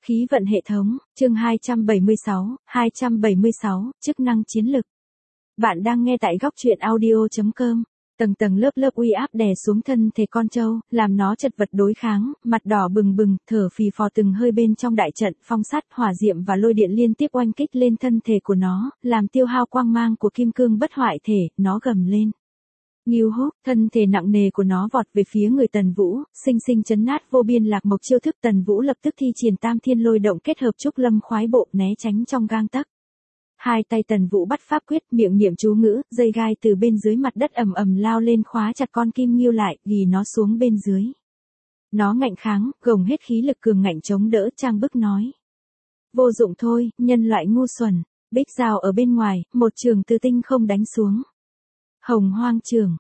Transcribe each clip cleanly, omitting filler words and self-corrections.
Khí vận hệ thống, chương 276, chức năng chiến lực. Bạn đang nghe tại góc truyện audio.com. Tầng tầng lớp lớp uy áp đè xuống thân thể con trâu, làm nó chật vật đối kháng, mặt đỏ bừng bừng, thở phì phò từng hơi bên trong đại trận, phong sát, hỏa diệm và lôi điện liên tiếp oanh kích lên thân thể của nó, làm tiêu hao quang mang của kim cương bất hoại thể, nó gầm lên. Ngưu húc, thân thể nặng nề của nó vọt về phía người Tần Vũ, sinh sinh chấn nát vô biên lạc mộc chiêu thức. Tần Vũ lập tức thi triển tam thiên lôi động kết hợp trúc lâm khoái bộ né tránh trong gang tấc. Hai tay Tần Vũ bắt pháp quyết, miệng niệm chú ngữ, dây gai từ bên dưới mặt đất ầm ầm lao lên khóa chặt con kim ngưu lại, ghi nó xuống bên dưới. Nó ngạnh kháng, gồng hết khí lực cường ngạnh chống đỡ, trang bức nói. Vô dụng thôi, nhân loại ngu xuẩn. Bích dao ở bên ngoài, một trường từ tinh không đánh xuống. Hồng hoang trường,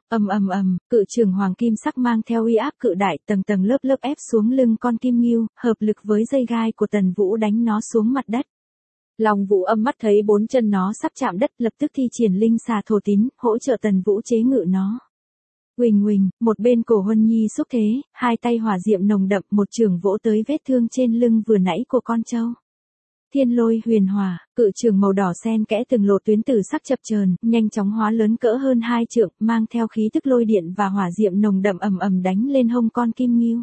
cự trường hoàng kim sắc mang theo uy áp cự đại, tầng tầng lớp lớp ép xuống lưng con kim ngưu, hợp lực với dây gai của Tần Vũ đánh nó xuống mặt đất. Long Vũ Âm mắt thấy bốn chân nó sắp chạm đất, lập tức thi triển linh xà thổ tín, hỗ trợ Tần Vũ chế ngự nó. Huỳnh huỳnh, một bên cổ Huân Nhi xúc thế, hai tay hỏa diệm nồng đậm, một trường vỗ tới vết thương trên lưng vừa nãy của con trâu. Thiên lôi huyền hỏa, cự trường màu đỏ xen kẽ từng lộ tuyến tử sắc chập chờn, nhanh chóng hóa lớn cỡ hơn 2 trượng, mang theo khí tức lôi điện và hỏa diệm nồng đậm ầm đánh lên hông con kim ngưu.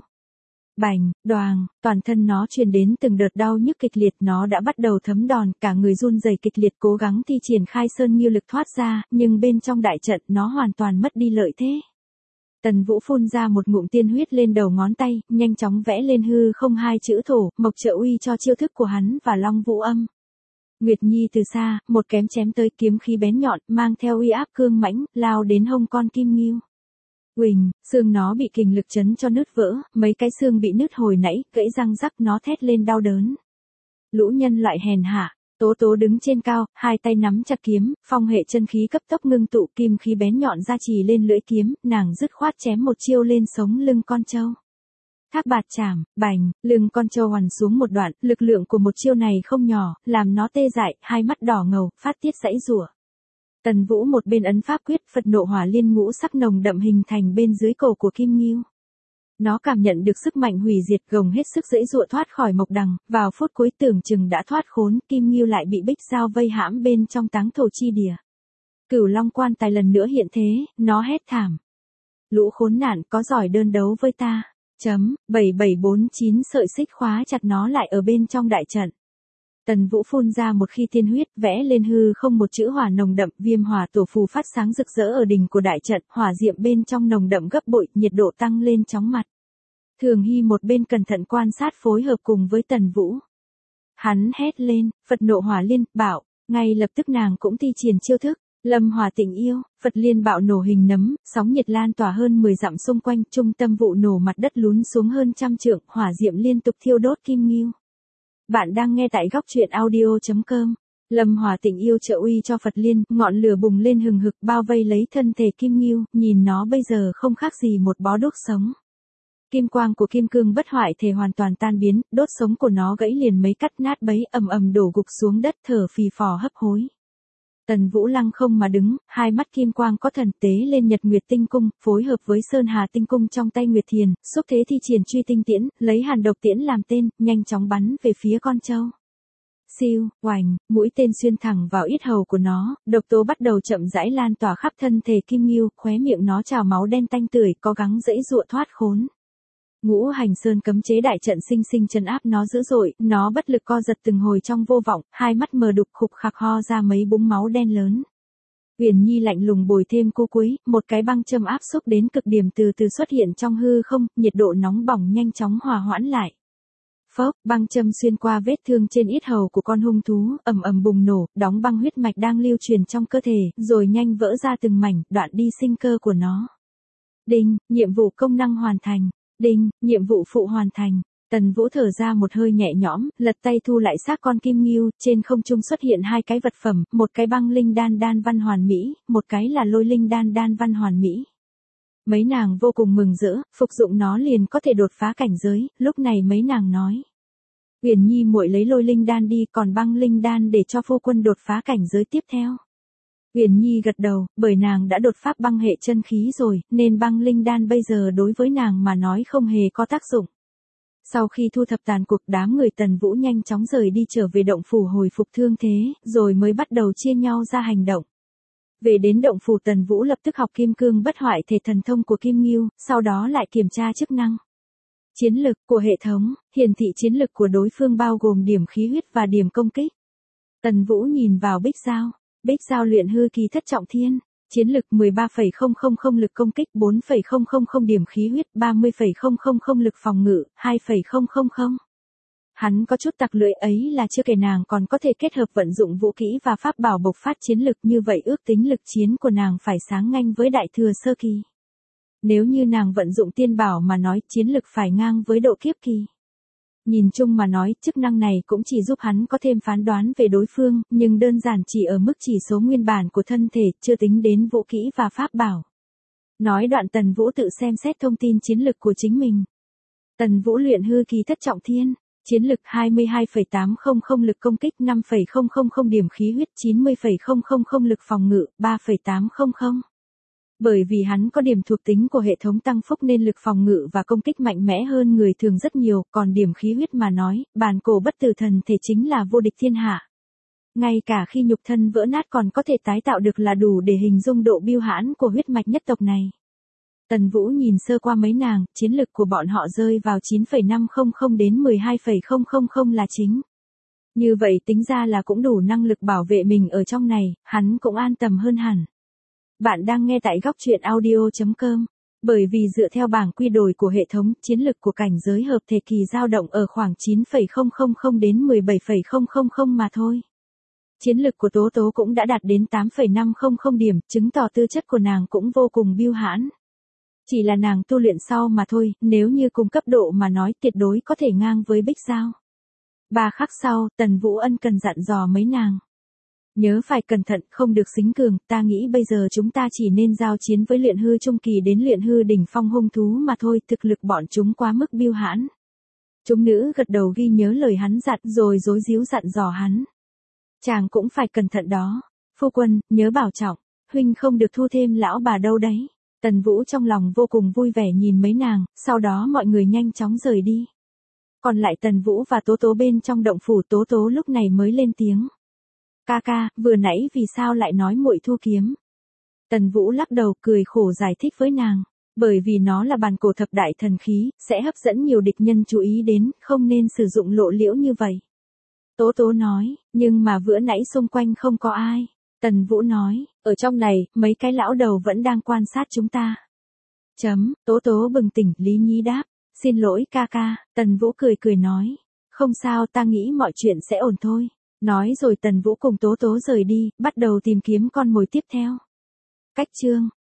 Bành, đoàng, toàn thân nó truyền đến từng đợt đau nhức kịch liệt, nó đã bắt đầu thấm đòn, cả người run rẩy kịch liệt cố gắng thi triển khai sơn nghiêu lực thoát ra, nhưng bên trong đại trận nó hoàn toàn mất đi lợi thế. Tần Vũ phun ra một ngụm tiên huyết lên đầu ngón tay, nhanh chóng vẽ lên hư không 2 chữ thổ, mộc trợ uy cho chiêu thức của hắn và Long Vũ Âm. Nguyệt Nhi từ xa, một kém chém tới, kiếm khí bén nhọn, mang theo uy áp cương mãnh, lao đến hông con kim ngưu. Huỳnh, xương nó bị kình lực chấn cho nứt vỡ, mấy cái xương bị nứt hồi nãy, gãy răng rắc, nó thét lên đau đớn. Lũ nhân loại hèn hạ. Tố Tố đứng trên cao, hai tay nắm chặt kiếm, phong hệ chân khí cấp tốc ngưng tụ, kim khí bén nhọn ra trì lên lưỡi kiếm, nàng dứt khoát chém một chiêu lên sống lưng con trâu. Thác bạt chảm, bành, lưng con trâu hoàn xuống một đoạn, lực lượng của một chiêu này không nhỏ, làm nó tê dại, hai mắt đỏ ngầu, phát tiết giãy giụa. Tần Vũ một bên ấn pháp quyết, Phật nộ hỏa liên ngũ sắc nồng đậm hình thành bên dưới cổ của kim ngưu. Nó cảm nhận được sức mạnh hủy diệt, gồng hết sức giãy giụa thoát khỏi mộc đằng, vào phút cuối tưởng chừng đã thoát khốn, kim ngưu lại bị bích dao vây hãm bên trong táng thổ chi địa. Cửu Long quan tài lần nữa hiện thế, nó hét thảm. Lũ khốn nạn, có giỏi đơn đấu với ta. 7749 sợi xích khóa chặt nó lại ở bên trong đại trận. Tần Vũ phun ra một khi tiên huyết, vẽ lên hư không một chữ hỏa nồng đậm, viêm hỏa tổ phù phát sáng rực rỡ ở đỉnh của đại trận, hỏa diệm bên trong nồng đậm gấp bội, nhiệt độ tăng lên chóng mặt. Thường Hy một bên cẩn thận quan sát phối hợp cùng với Tần Vũ. Hắn hét lên, Phật nộ hỏa liên, bạo, ngay lập tức nàng cũng thi triển chiêu thức, lâm hỏa tịnh yêu, Phật liên bạo nổ hình nấm, sóng nhiệt lan tỏa hơn 10 dặm xung quanh, trung tâm vụ nổ mặt đất lún xuống hơn 100 trượng, hỏa diệm liên tục thiêu đốt kim ngưu. Bạn đang nghe tại góc truyện audio.com. Lâm hỏa tịnh yêu trợ uy cho Phật liên, ngọn lửa bùng lên hừng hực bao vây lấy thân thể kim ngưu, nhìn nó bây giờ không khác gì một bó đuốc sống. Kim quang của kim cương bất hoại thể hoàn toàn tan biến, đốt sống của nó gãy liền mấy cắt nát bấy, đổ gục xuống đất, thở phì phò hấp hối. Tần Vũ lăng không mà đứng, hai mắt kim quang có thần tế lên Nhật Nguyệt Tinh Cung, phối hợp với Sơn Hà Tinh Cung trong tay Nguyệt Thiền, xúc thế thi triển truy tinh tiễn, lấy hàn độc tiễn làm tên, nhanh chóng bắn về phía con trâu. Siêu, oành, mũi tên xuyên thẳng vào yết hầu của nó, độc tố bắt đầu chậm rãi lan tỏa khắp thân thể kim ngưu, khóe miệng nó trào máu đen tanh tưởi, cố gắng giãy giụa thoát khốn. Ngũ hành sơn cấm chế đại trận sinh sinh trấn áp nó dữ dội, nó bất lực co giật từng hồi trong vô vọng, hai mắt mờ đục khục khạc ho ra mấy búng máu đen lớn. Huyền Nhi lạnh lùng bồi thêm cô cuối, một cái băng châm áp xúc đến cực điểm từ từ xuất hiện trong hư không, nhiệt độ nóng bỏng nhanh chóng hòa hoãn lại. Phốc, băng châm xuyên qua vết thương trên yết hầu của con hung thú, bùng nổ, đóng băng huyết mạch đang lưu truyền trong cơ thể, rồi nhanh vỡ ra từng mảnh, đoạn đi sinh cơ của nó. Đinh, nhiệm vụ công năng hoàn thành. Đinh, nhiệm vụ phụ hoàn thành. Tần Vũ thở ra một hơi nhẹ nhõm, lật tay thu lại xác con kim ngưu, trên không trung xuất hiện hai cái vật phẩm, một cái băng linh đan đan văn hoàn mỹ, một cái là lôi linh đan đan văn hoàn mỹ. Mấy nàng vô cùng mừng rỡ, phục dụng nó liền có thể đột phá cảnh giới, lúc này mấy nàng nói. Huyền Nhi muội lấy lôi linh đan đi, còn băng linh đan để cho phu quân đột phá cảnh giới tiếp theo. Huyền Nhi gật đầu, bởi nàng đã đột phá băng hệ chân khí rồi, nên băng linh đan bây giờ đối với nàng mà nói không hề có tác dụng. Sau khi thu thập tàn cuộc, đám người Tần Vũ nhanh chóng rời đi trở về động phủ hồi phục thương thế, rồi mới bắt đầu chia nhau ra hành động. Về đến động phủ, Tần Vũ lập tức học kim cương bất hoại thể thần thông của Kim Ngưu, sau đó lại kiểm tra chức năng. Chiến lực của hệ thống, hiển thị chiến lực của đối phương bao gồm điểm khí huyết và điểm công kích. Tần Vũ nhìn vào Bích Giao. Bích Giao luyện hư kỳ thất trọng thiên, chiến lực 13,000 lực công kích, 4,000 điểm khí huyết, 30,000 lực phòng ngự, 2,000. Hắn có chút tặc lưỡi, ấy là chưa kể nàng còn có thể kết hợp vận dụng vũ kỹ và pháp bảo bộc phát chiến lực, như vậy ước tính lực chiến của nàng phải sáng ngang với đại thừa sơ kỳ. Nếu như nàng vận dụng tiên bảo mà nói, chiến lực phải ngang với độ kiếp kỳ. Nhìn chung mà nói, chức năng này cũng chỉ giúp hắn có thêm phán đoán về đối phương, nhưng đơn giản chỉ ở mức chỉ số nguyên bản của thân thể, chưa tính đến vũ kỹ và pháp bảo. Nói đoạn, Tần Vũ tự xem xét thông tin chiến lực của chính mình. Tần Vũ luyện hư kỳ thất trọng thiên, chiến lực 22,800 lực công kích, 5,000 điểm khí huyết, 90,000 lực phòng ngự, 3,800. Bởi vì hắn có điểm thuộc tính của hệ thống tăng phúc nên lực phòng ngự và công kích mạnh mẽ hơn người thường rất nhiều, còn điểm khí huyết mà nói, bản cổ bất tử thần thể chính là vô địch thiên hạ. Ngay cả khi nhục thân vỡ nát còn có thể tái tạo được là đủ để hình dung độ biêu hãn của huyết mạch nhất tộc này. Tần Vũ nhìn sơ qua mấy nàng, chiến lực của bọn họ rơi vào 9,500 đến 12,000 là chính. Như vậy tính ra là cũng đủ năng lực bảo vệ mình ở trong này, hắn cũng an tâm hơn hẳn. Bạn đang nghe tại góc truyện audio.com. Bởi vì dựa theo bảng quy đổi của hệ thống, chiến lực của cảnh giới hợp thể kỳ dao động ở khoảng 9,000 đến 17,000 mà thôi. Chiến lực của Tố Tố cũng đã đạt đến 8,500 điểm, chứng tỏ tư chất của nàng cũng vô cùng biêu hãn. Chỉ là nàng tu luyện sau mà thôi, nếu như cùng cấp độ mà nói tuyệt đối có thể ngang với Bích Giao. 3 khắc sau, Tần Vũ ân cần dặn dò mấy nàng. Nhớ phải cẩn thận, không được xính cường, ta nghĩ bây giờ chúng ta chỉ nên giao chiến với luyện hư trung kỳ đến luyện hư đỉnh phong hung thú mà thôi, thực lực bọn chúng quá mức biêu hãn. Chúng nữ gật đầu ghi nhớ lời hắn dặn rồi rối ríu dặn dò hắn. Chàng cũng phải cẩn thận đó. Phu quân, nhớ bảo trọng, huynh không được thu thêm lão bà đâu đấy. Tần Vũ trong lòng vô cùng vui vẻ nhìn mấy nàng, sau đó mọi người nhanh chóng rời đi. Còn lại Tần Vũ và Tố Tố bên trong động phủ. Tố Tố lúc này mới lên tiếng. Ca ca, vừa nãy vì sao lại nói muội thu kiếm? Tần Vũ lắc đầu cười khổ giải thích với nàng. Bởi vì nó là bản cổ thập đại thần khí, sẽ hấp dẫn nhiều địch nhân chú ý đến, không nên sử dụng lộ liễu như vậy. Tố Tố nói, nhưng mà vừa nãy xung quanh không có ai. Tần Vũ nói, ở trong này, mấy cái lão đầu vẫn đang quan sát chúng ta. Tố Tố bừng tỉnh, Lý Nhi đáp, xin lỗi ca ca. Tần Vũ cười cười nói, không sao, ta nghĩ mọi chuyện sẽ ổn thôi. Nói rồi Tần Vũ cùng Tố Tố rời đi, bắt đầu tìm kiếm con mồi tiếp theo. Cách chương